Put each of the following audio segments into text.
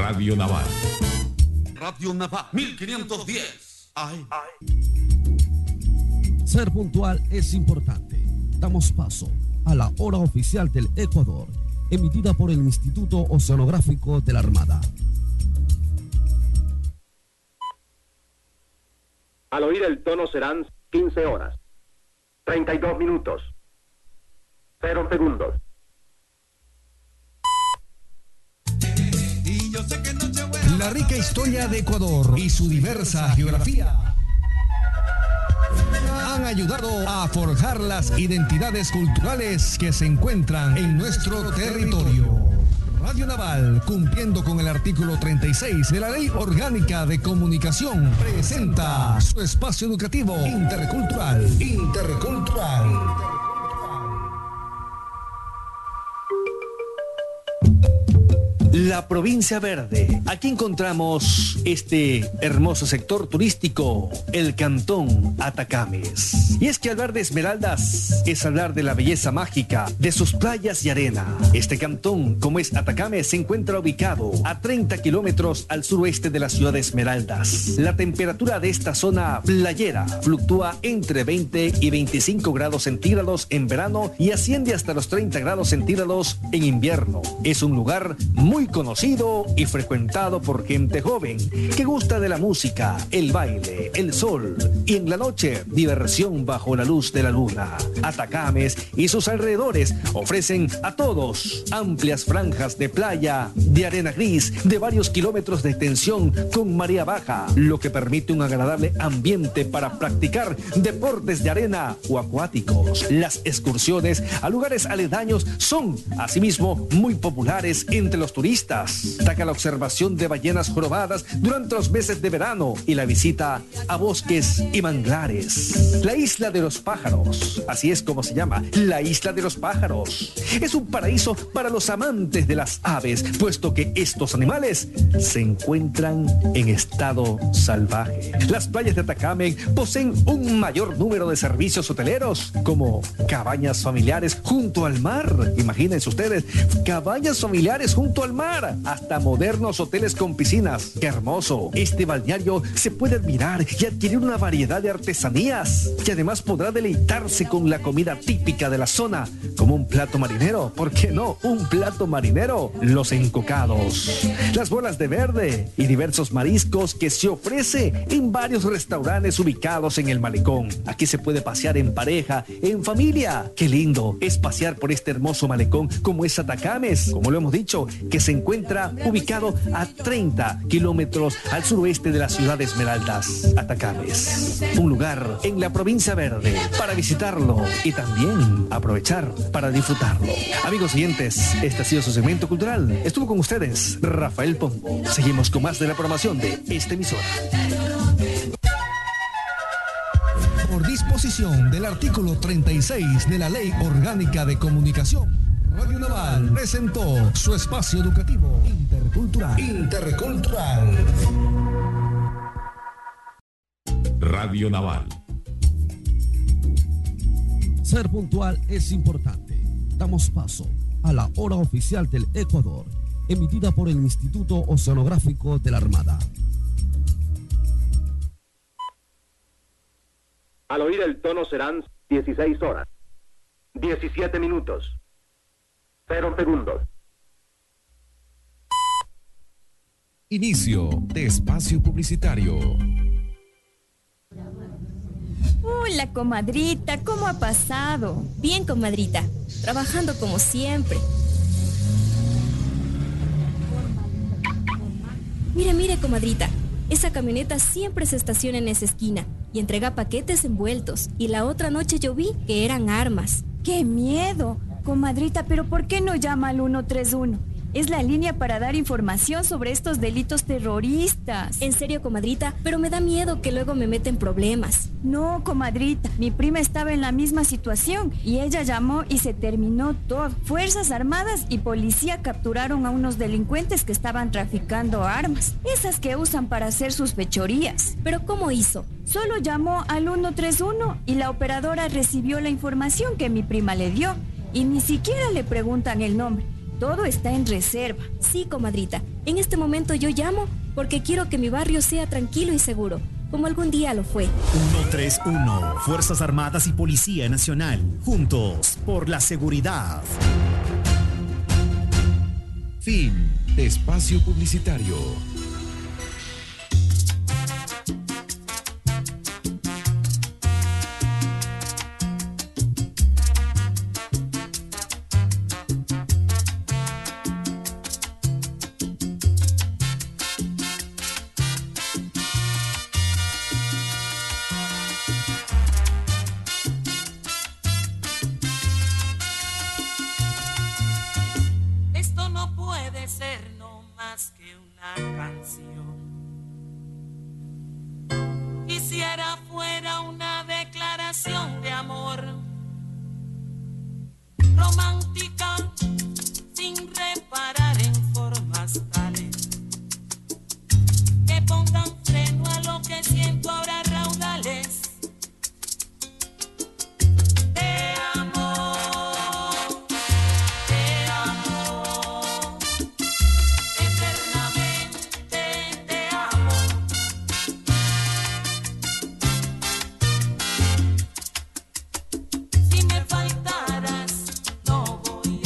Radio Naval. Radio Naval 1510 AM. Ser puntual es importante. Damos paso a la hora oficial del Ecuador, emitida por el Instituto Oceanográfico de la Armada. Al oír el tono serán 15 horas, 32 minutos, 0 segundos. La rica historia de Ecuador y su diversa geografía han ayudado a forjar las identidades culturales que se encuentran en nuestro territorio. Radio Naval, cumpliendo con el artículo 36 de la Ley Orgánica de Comunicación, presenta su espacio educativo intercultural. La provincia verde. Aquí encontramos este hermoso sector turístico, el cantón Atacames. Y es que hablar de Esmeraldas es hablar de la belleza mágica de sus playas y arena. Este cantón, como es Atacames, se encuentra ubicado a 30 kilómetros al suroeste de la ciudad de Esmeraldas. La temperatura de esta zona playera fluctúa entre 20 y 25 grados centígrados en verano y asciende hasta los 30 grados centígrados en invierno. Es un lugar muy conocido y frecuentado por gente joven que gusta de la música, el baile, el sol y en la noche diversión bajo la luz de la luna. Atacames y sus alrededores ofrecen a todos amplias franjas de playa, de arena gris, de varios kilómetros de extensión con marea baja, lo que permite un agradable ambiente para practicar deportes de arena o acuáticos. Las excursiones a lugares aledaños son asimismo muy populares entre los turistas. Destaca la observación de ballenas jorobadas durante los meses de verano y la visita a bosques y manglares. La isla de los pájaros, así es como se llama, la isla de los pájaros. Es un paraíso para los amantes de las aves, puesto que estos animales se encuentran en estado salvaje. Las playas de Atacame poseen un mayor número de servicios hoteleros, como cabañas familiares junto al mar. Imagínense ustedes, cabañas familiares junto al mar, hasta modernos hoteles con piscinas. ¡Qué hermoso! Este balneario se puede admirar y adquirir una variedad de artesanías, y además podrá deleitarse con la comida típica de la zona, como un plato marinero. ¿Por qué no? Un plato marinero. Los encocados, las bolas de verde y diversos mariscos que se ofrece en varios restaurantes ubicados en el malecón. Aquí se puede pasear en pareja, en familia. ¡Qué lindo es pasear por este hermoso malecón como es Atacames! Como lo hemos dicho, que se encuentra ubicado a 30 kilómetros al suroeste de la ciudad de Esmeraldas. Atacames, un lugar en la provincia verde para visitarlo y también aprovechar para disfrutarlo. Amigos oyentes, este ha sido su segmento cultural. Estuvo con ustedes Rafael Pombo. Seguimos con más de la programación de esta emisora. Por disposición del artículo 36 de la Ley Orgánica de Comunicación, Radio Naval presentó su espacio educativo intercultural. Radio Naval. Ser puntual es importante. Damos paso a la hora oficial del Ecuador, emitida por el Instituto Oceanográfico de la Armada. Al oír el tono serán 16 horas, 17 minutos, 0 segundos. Inicio de espacio publicitario. Hola, comadrita, ¿cómo ha pasado? Bien, comadrita, trabajando como siempre. Mire, comadrita, esa camioneta siempre se estaciona en esa esquina y entrega paquetes envueltos. Y la otra noche yo vi que eran armas. ¡Qué miedo! Comadrita, ¿pero por qué no llama al 131? Es la línea para dar información sobre estos delitos terroristas. En serio, comadrita, pero me da miedo que luego me meten problemas. No, comadrita, mi prima estaba en la misma situación y ella llamó y se terminó todo. Fuerzas Armadas y policía capturaron a unos delincuentes que estaban traficando armas, esas que usan para hacer sus fechorías. ¿Pero cómo hizo? Solo llamó al 131 y la operadora recibió la información que mi prima le dio y ni siquiera le preguntan el nombre. todo está en reserva. Sí, comadrita. En este momento yo llamo porque quiero que mi barrio sea tranquilo y seguro, como algún día lo fue. 131, Fuerzas Armadas y Policía Nacional, juntos por la seguridad. Fin de espacio publicitario. Esto no puede ser no más que una canción. Quisiera fuera una declaración de amor romántica, sin reparar en formas tales que pongan freno a lo que siento ahora raudales. Te amo. Si me faltaras, no voy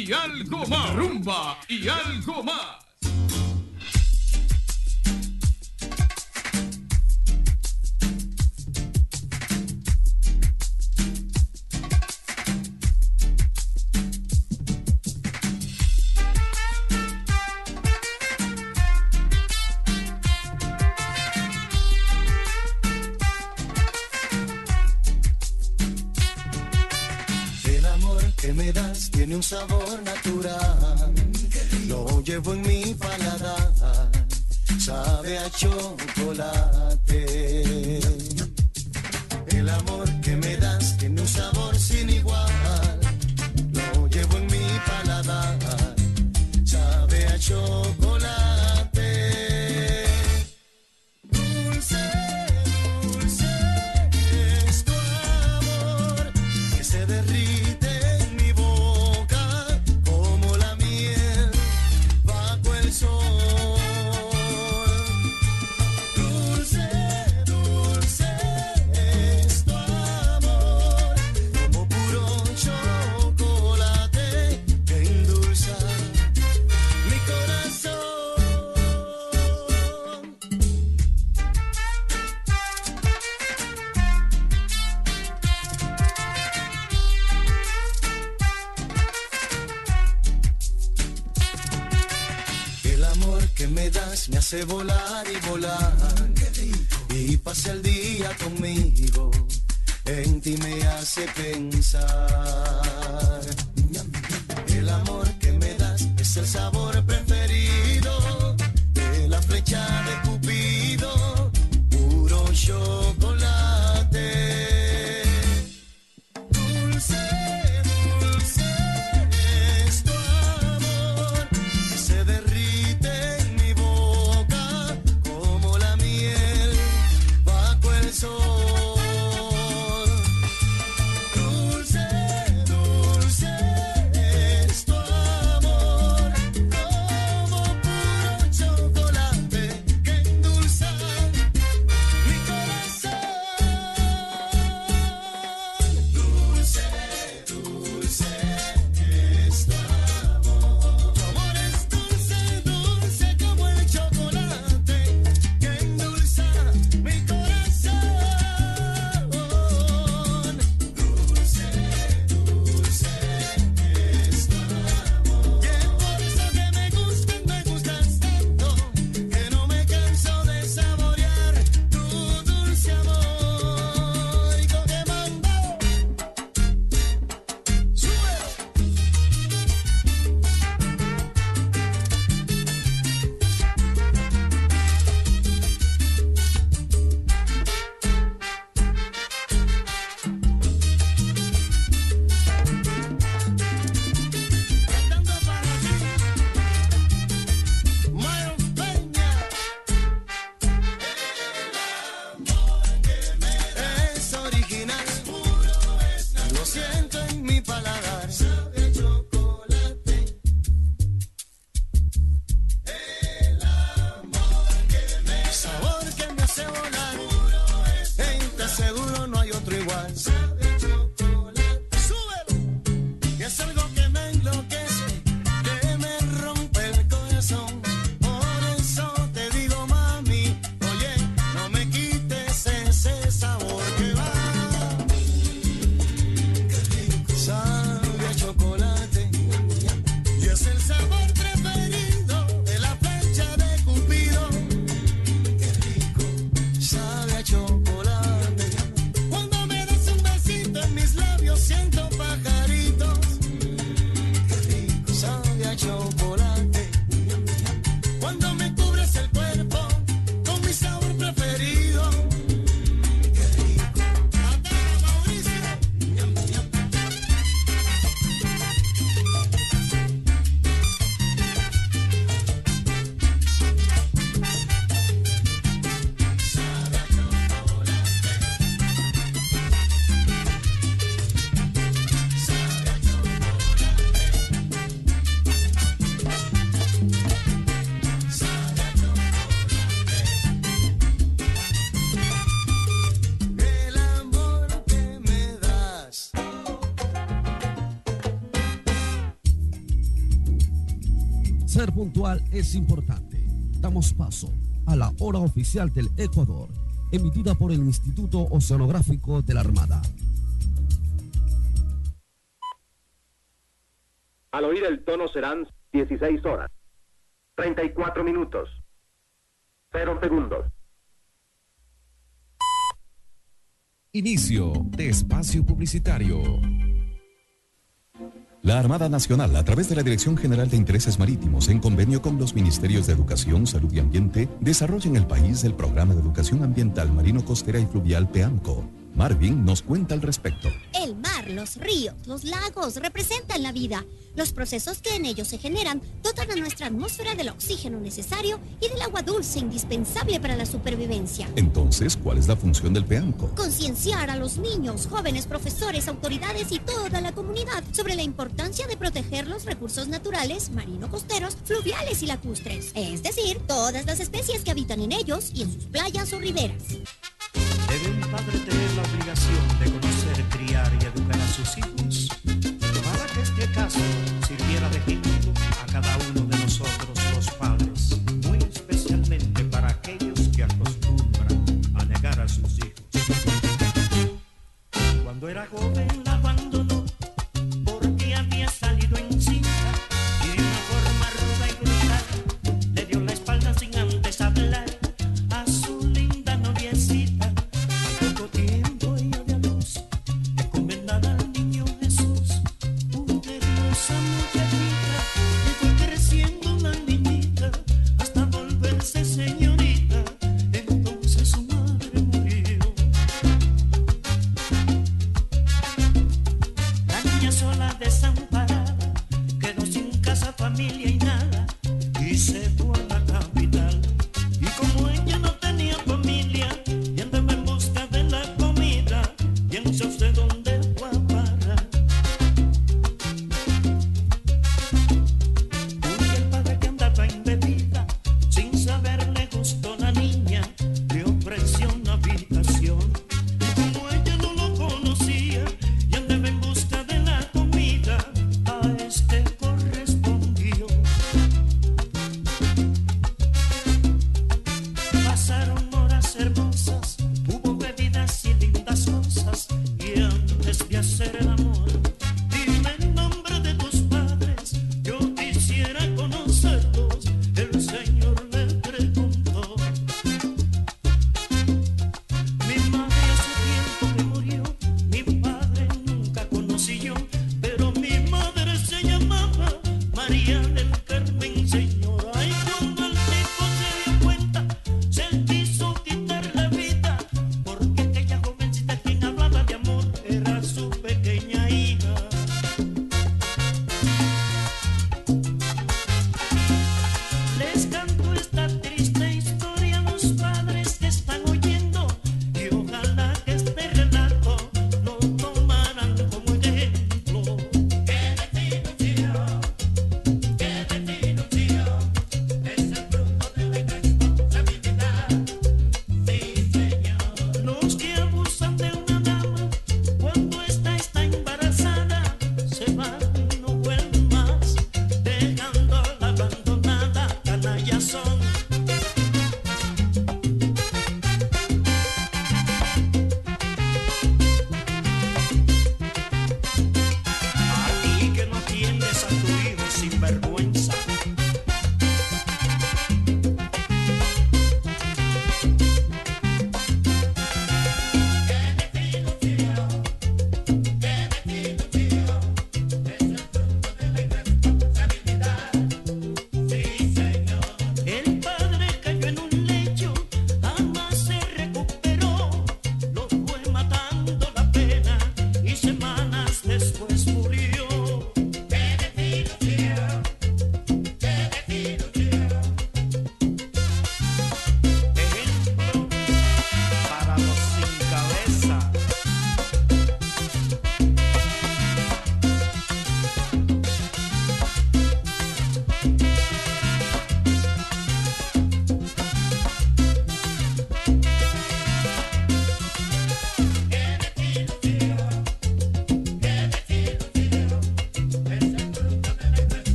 y algo más. Rumba y algo más. Tiene un sabor natural, lo llevo en mi paladar, sabe a chocolate. El amor que me das tiene un sabor sin igual, lo llevo en mi paladar, sabe a chocolate. Dulce, dulce es tu amor que se derrite me hace volar y volar, y pase el día conmigo, en ti me hace pensar. El amor que me das es el sabor preferido de la flecha de Cupido, puro chocolate. Dulce, dulce es tu amor que se derrite sol. Dulce, dulce es tu amor, Ser puntual es importante. Damos paso a la hora oficial del Ecuador, emitida por el Instituto Oceanográfico de la Armada. Al oír el tono serán 16 horas, 34 minutos, 0 segundos. Inicio de espacio publicitario. La Armada Nacional, a través de la Dirección General de Intereses Marítimos, en convenio con los Ministerios de Educación, Salud y Ambiente, desarrolla en el país el Programa de Educación Ambiental Marino Costera y Fluvial PEAMCO. Marvin nos cuenta al respecto. El mar, los ríos, los lagos representan la vida. Los procesos que en ellos se generan dotan a nuestra atmósfera del oxígeno necesario y del agua dulce indispensable para la supervivencia. Entonces, ¿cuál es la función del PEAMCO? Concienciar a los niños, jóvenes, profesores, autoridades y toda la comunidad sobre la importancia de proteger los recursos naturales, marino-costeros, fluviales y lacustres. Es decir, todas las especies que habitan en ellos y en sus playas o riberas. ¿Debe un padre tener la obligación de conocer, criar y educar a sus hijos? Para que este caso sirviera de ejemplo a cada uno de nosotros los padres, muy especialmente para aquellos que acostumbran a negar a sus hijos. Cuando era joven la abandonó porque había salido en cinta y de una forma ruda y brutal le dio la espalda sin antes hablar a su linda noviecita. Una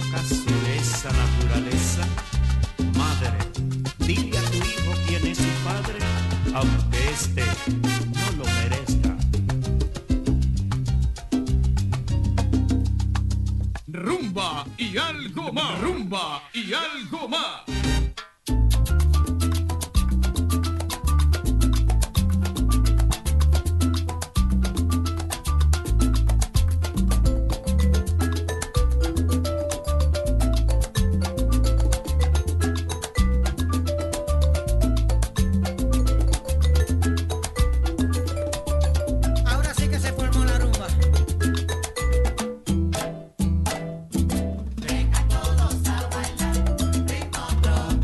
caso de esa naturaleza, madre, dile a tu hijo quién es su padre, aunque éste no lo merezca. Rumba y algo más. Rumba y algo más. Ahora sí que se formó la rumba. Vengan todos a bailar, ritmo tropical.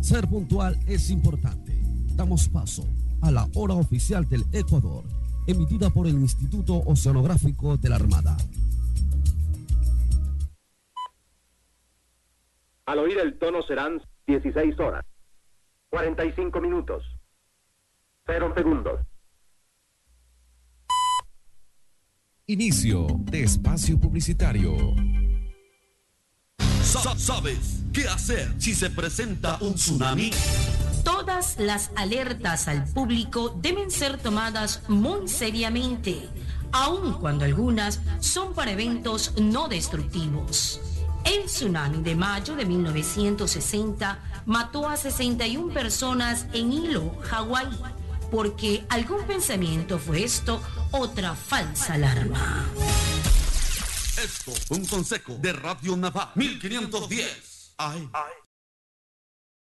Ser puntual es importante. Damos paso a la hora oficial del Ecuador, emitida por el Instituto Oceanográfico de la Armada. Al oír el tono serán 16 horas, 45 minutos, 0 segundos. Inicio de espacio publicitario. ¿Sabes qué hacer si se presenta un tsunami? Todas las alertas al público deben ser tomadas muy seriamente, aun cuando algunas son para eventos no destructivos. El tsunami de mayo de 1960 mató a 61 personas en Hilo, Hawái. Porque algún pensamiento fue esto, otra falsa alarma. Esto fue un consejo de Radio Navá 1510 AM.